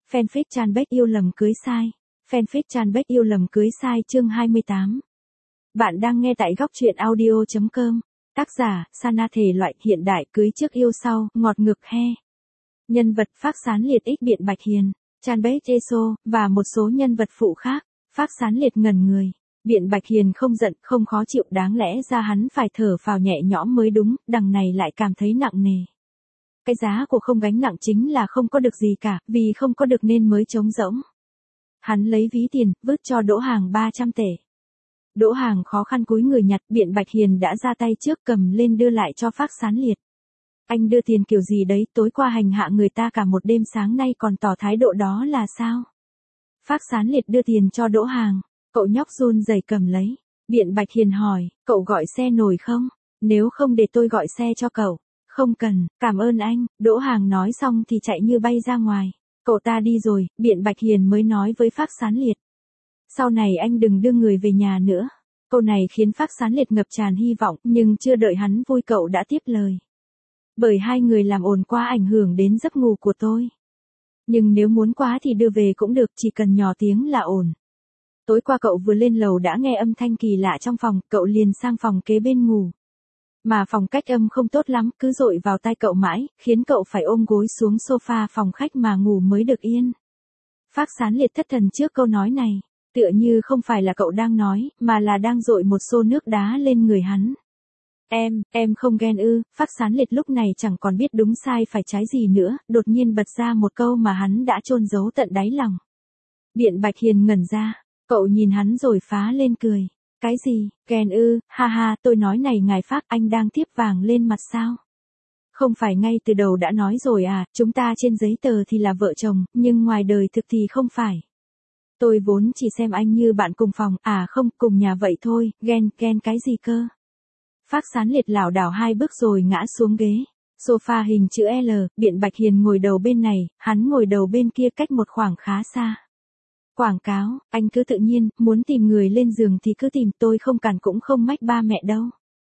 Fanpage Chanbek yêu lầm cưới sai. Fanpage Chanbek yêu lầm cưới sai chương 28. Bạn đang nghe tại góc truyện audio.com. Tác giả, Sana thể loại hiện đại cưới trước yêu sau, ngọt ngực he. Nhân vật Phác Sán Liệt X Biện Bạch Hiền, Chanbek Eso, và một số nhân vật phụ khác. Phác Sán Liệt ngẩn người. Biện Bạch Hiền không giận, không khó chịu, đáng lẽ ra hắn phải thở phào nhẹ nhõm mới đúng, đằng này lại cảm thấy nặng nề. Cái giá của không gánh nặng chính là không có được gì cả, vì không có được nên mới trống rỗng. Hắn lấy ví tiền, vứt cho Đỗ Hàng 300 tể. Đỗ Hàng khó khăn cúi người nhặt, Biện Bạch Hiền đã ra tay trước cầm lên đưa lại cho Phác Sán Liệt. Anh đưa tiền kiểu gì đấy, tối qua hành hạ người ta cả một đêm, sáng nay còn tỏ thái độ đó là sao? Phác Sán Liệt đưa tiền cho Đỗ Hàng, cậu nhóc run rẩy cầm lấy. Biện Bạch Hiền hỏi, cậu gọi xe nổi không? Nếu không để tôi gọi xe cho cậu. Không cần, cảm ơn anh, Đỗ Hàng nói xong thì chạy như bay ra ngoài. Cậu ta đi rồi, Biện Bạch Hiền mới nói với Phác Sán Liệt. Sau này anh đừng đưa người về nhà nữa. Câu này khiến Phác Sán Liệt ngập tràn hy vọng, nhưng chưa đợi hắn vui cậu đã tiếp lời. Bởi hai người làm ồn quá ảnh hưởng đến giấc ngủ của tôi. Nhưng nếu muốn quá thì đưa về cũng được, chỉ cần nhỏ tiếng là ổn. Tối qua cậu vừa lên lầu đã nghe âm thanh kỳ lạ trong phòng, cậu liền sang phòng kế bên ngủ. Mà phòng cách âm không tốt lắm, cứ dội vào tai cậu mãi, khiến cậu phải ôm gối xuống sofa phòng khách mà ngủ mới được yên. Phác Sán Liệt thất thần trước câu nói này, tựa như không phải là cậu đang nói, mà là đang dội một xô nước đá lên người hắn. Em không ghen ư? Phác Sán Liệt lúc này chẳng còn biết đúng sai phải trái gì nữa, đột nhiên bật ra một câu mà hắn đã chôn giấu tận đáy lòng. Biện Bạch Hiền ngẩn ra, cậu nhìn hắn rồi phá lên cười. Cái gì, ghen ư, ha ha, tôi nói này ngài Phác, anh đang tiếp vàng lên mặt sao? Không phải ngay từ đầu đã nói rồi à, chúng ta trên giấy tờ thì là vợ chồng, nhưng ngoài đời thực thì không phải. Tôi vốn chỉ xem anh như bạn cùng phòng, à không, cùng nhà vậy thôi, ghen cái gì cơ? Phác Sán Liệt lảo đảo 2 bước rồi ngã xuống ghế. Sofa hình chữ L, Biện Bạch Hiền ngồi đầu bên này, hắn ngồi đầu bên kia cách một khoảng khá xa. Quảng cáo, anh cứ tự nhiên, muốn tìm người lên giường thì cứ tìm, tôi không cản cũng không mách ba mẹ đâu.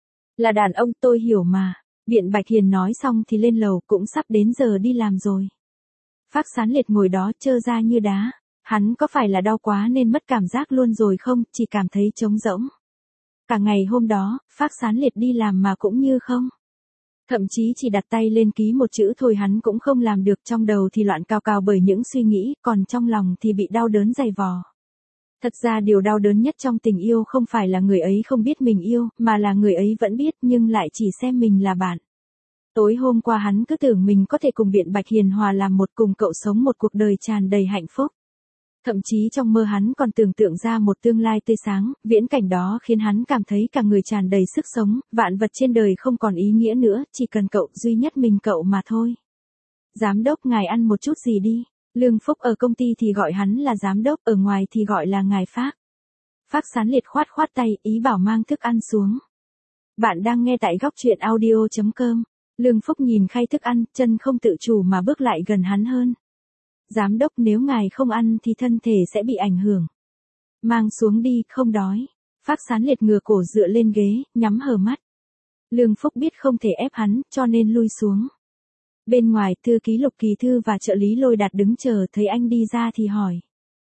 Là đàn ông, tôi hiểu mà. Biện Bạch Hiền nói xong thì lên lầu, cũng sắp đến giờ đi làm rồi. Phác Sán Liệt ngồi đó trơ ra như đá. Hắn có phải là đau quá nên mất cảm giác luôn rồi không, chỉ cảm thấy trống rỗng. Cả ngày hôm đó, Phác Sán Liệt đi làm mà cũng như không. Thậm chí chỉ đặt tay lên ký một chữ thôi hắn cũng không làm được, trong đầu thì loạn cào cào bởi những suy nghĩ, còn trong lòng thì bị đau đớn dày vò. Thật ra điều đau đớn nhất trong tình yêu không phải là người ấy không biết mình yêu, mà là người ấy vẫn biết nhưng lại chỉ xem mình là bạn. Tối hôm qua hắn cứ tưởng mình có thể cùng Biện Bạch Hiền hòa làm một, cùng cậu sống một cuộc đời tràn đầy hạnh phúc. Thậm chí trong mơ hắn còn tưởng tượng ra một tương lai tươi sáng, viễn cảnh đó khiến hắn cảm thấy cả người tràn đầy sức sống, vạn vật trên đời không còn ý nghĩa nữa, chỉ cần cậu, duy nhất mình cậu mà thôi. Giám đốc ngài ăn một chút gì đi. Lương Phúc ở công ty thì gọi hắn là giám đốc, ở ngoài thì gọi là ngài Phác. Phác Sán Liệt khoát tay, ý bảo mang thức ăn xuống. Bạn đang nghe tại góc truyện audio.com. Lương Phúc nhìn khay thức ăn, chân không tự chủ mà bước lại gần hắn hơn. Giám đốc, nếu ngài không ăn thì thân thể sẽ bị ảnh hưởng. Mang xuống đi, không đói. Phác Sán Liệt ngửa cổ dựa lên ghế, nhắm hờ mắt. Lương Phúc biết không thể ép hắn, cho nên lui xuống. Bên ngoài, thư ký Lục Kỳ Thư và trợ lý Lôi Đạt đứng chờ, thấy anh đi ra thì hỏi.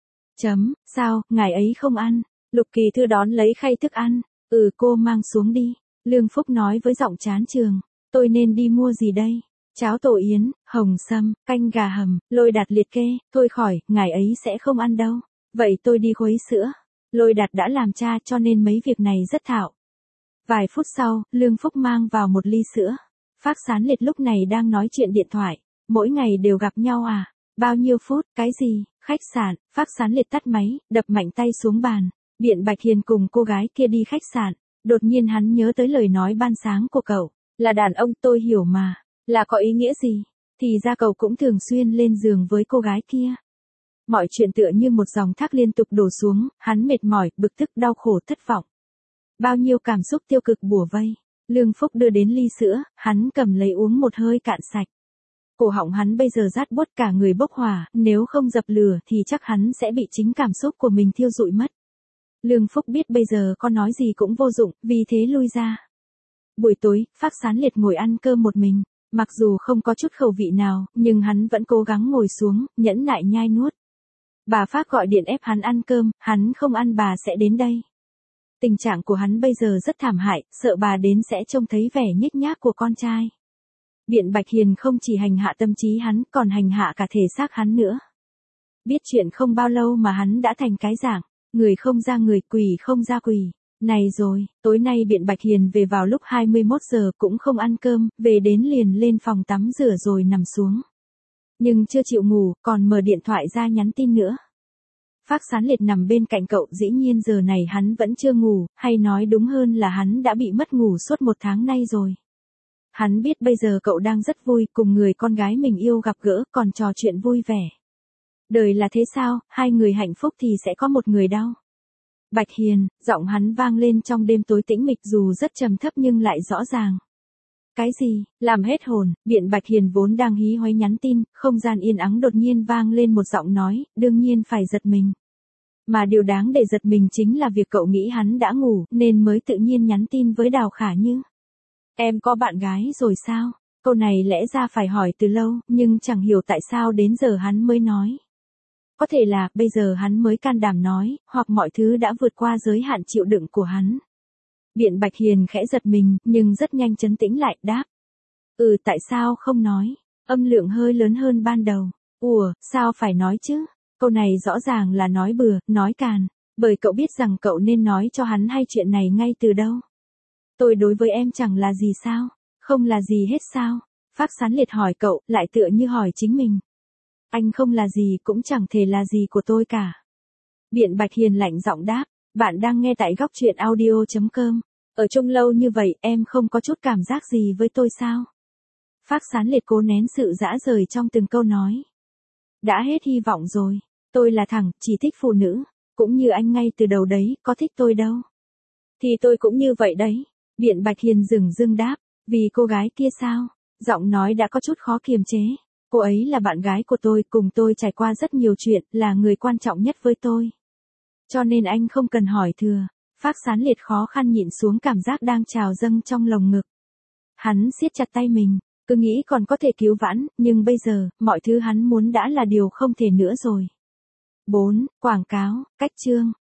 Sao, ngài ấy không ăn? Lục Kỳ Thư đón lấy khay thức ăn. Cô mang xuống đi. Lương Phúc nói với giọng chán chường. Tôi nên đi mua gì đây? Cháo tổ yến, hồng sâm, canh gà hầm. Lôi Đạt liệt kê, thôi khỏi, ngài ấy sẽ không ăn đâu. Vậy tôi đi khuấy sữa. Lôi Đạt đã làm cha cho nên mấy việc này rất thạo. Vài phút sau, Lương Phúc mang vào một ly sữa. Phác Sán Liệt lúc này đang nói chuyện điện thoại. Mỗi ngày đều gặp nhau à? Bao nhiêu phút, cái gì? Khách sạn. Phác Sán Liệt tắt máy, đập mạnh tay xuống bàn. Biện Bạch Hiền cùng cô gái kia đi khách sạn. Đột nhiên hắn nhớ tới lời nói ban sáng của cậu. Là đàn ông, tôi hiểu mà. Là có ý nghĩa gì? Thì ra cậu cũng thường xuyên lên giường với cô gái kia. Mọi chuyện tựa như một dòng thác liên tục đổ xuống, hắn mệt mỏi, bực tức, đau khổ, thất vọng. Bao nhiêu cảm xúc tiêu cực bủa vây. Lương Phúc đưa đến ly sữa, hắn cầm lấy uống một hơi cạn sạch. Cổ họng hắn bây giờ rát buốt, cả người bốc hỏa, nếu không dập lửa thì chắc hắn sẽ bị chính cảm xúc của mình thiêu rụi mất. Lương Phúc biết bây giờ có nói gì cũng vô dụng, vì thế lui ra. Buổi tối, Phác Sán Liệt ngồi ăn cơm một mình. Mặc dù không có chút khẩu vị nào, nhưng hắn vẫn cố gắng ngồi xuống, nhẫn nại nhai nuốt. Bà Pháp gọi điện ép hắn ăn cơm, hắn không ăn bà sẽ đến đây. Tình trạng của hắn bây giờ rất thảm hại, sợ bà đến sẽ trông thấy vẻ nhếch nhác của con trai. Biện Bạch Hiền không chỉ hành hạ tâm trí hắn, còn hành hạ cả thể xác hắn nữa. Biết chuyện không bao lâu mà hắn đã thành cái dạng, người không ra người, quỷ không ra quỷ. Này rồi, tối nay Biện Bạch Hiền về vào lúc 21 giờ cũng không ăn cơm, về đến liền lên phòng tắm rửa rồi nằm xuống. Nhưng chưa chịu ngủ, còn mở điện thoại ra nhắn tin nữa. Phác Sán Liệt nằm bên cạnh cậu, dĩ nhiên giờ này hắn vẫn chưa ngủ, hay nói đúng hơn là hắn đã bị mất ngủ suốt 1 tháng nay rồi. Hắn biết bây giờ cậu đang rất vui, cùng người con gái mình yêu gặp gỡ, còn trò chuyện vui vẻ. Đời là thế sao, hai người hạnh phúc thì sẽ có một người đau. Bạch Hiền, giọng hắn vang lên trong đêm tối tĩnh mịch dù rất trầm thấp nhưng lại rõ ràng. Cái gì, làm hết hồn, Biện Bạch Hiền vốn đang hí hoáy nhắn tin, không gian yên ắng đột nhiên vang lên một giọng nói, đương nhiên phải giật mình. Mà điều đáng để giật mình chính là việc cậu nghĩ hắn đã ngủ, nên mới tự nhiên nhắn tin với Đào Khả Như. Em có bạn gái rồi sao? Câu này lẽ ra phải hỏi từ lâu, nhưng chẳng hiểu tại sao đến giờ hắn mới nói. Có thể là, bây giờ hắn mới can đảm nói, hoặc mọi thứ đã vượt qua giới hạn chịu đựng của hắn. Biện Bạch Hiền khẽ giật mình, nhưng rất nhanh trấn tĩnh lại, đáp. Tại sao không nói? Âm lượng hơi lớn hơn ban đầu. Sao phải nói chứ? Câu này rõ ràng là nói bừa, nói càn. Bởi cậu biết rằng cậu nên nói cho hắn hay chuyện này ngay từ đâu. Tôi đối với em chẳng là gì sao? Không là gì hết sao? Phác Sán Liệt hỏi cậu, lại tựa như hỏi chính mình. Anh không là gì cũng chẳng thể là gì của tôi cả. Biện Bạch Hiền lạnh giọng đáp, bạn đang nghe tại góc truyện audio.com. Ở chung lâu như vậy em không có chút cảm giác gì với tôi sao? Phác Sán Liệt cố nén sự dã rời trong từng câu nói. Đã hết hy vọng rồi, tôi là thằng chỉ thích phụ nữ, cũng như anh ngay từ đầu đấy, có thích tôi đâu. Thì tôi cũng như vậy đấy. Biện Bạch Hiền dửng dưng đáp, vì cô gái kia sao? Giọng nói đã có chút khó kiềm chế. Cô ấy là bạn gái của tôi, cùng tôi trải qua rất nhiều chuyện, là người quan trọng nhất với tôi. Cho nên anh không cần hỏi thừa. Phác Sán Liệt khó khăn nhịn xuống cảm giác đang trào dâng trong lồng ngực. Hắn siết chặt tay mình, cứ nghĩ còn có thể cứu vãn, nhưng bây giờ, mọi thứ hắn muốn đã là điều không thể nữa rồi. 4. Quảng cáo, cách chương.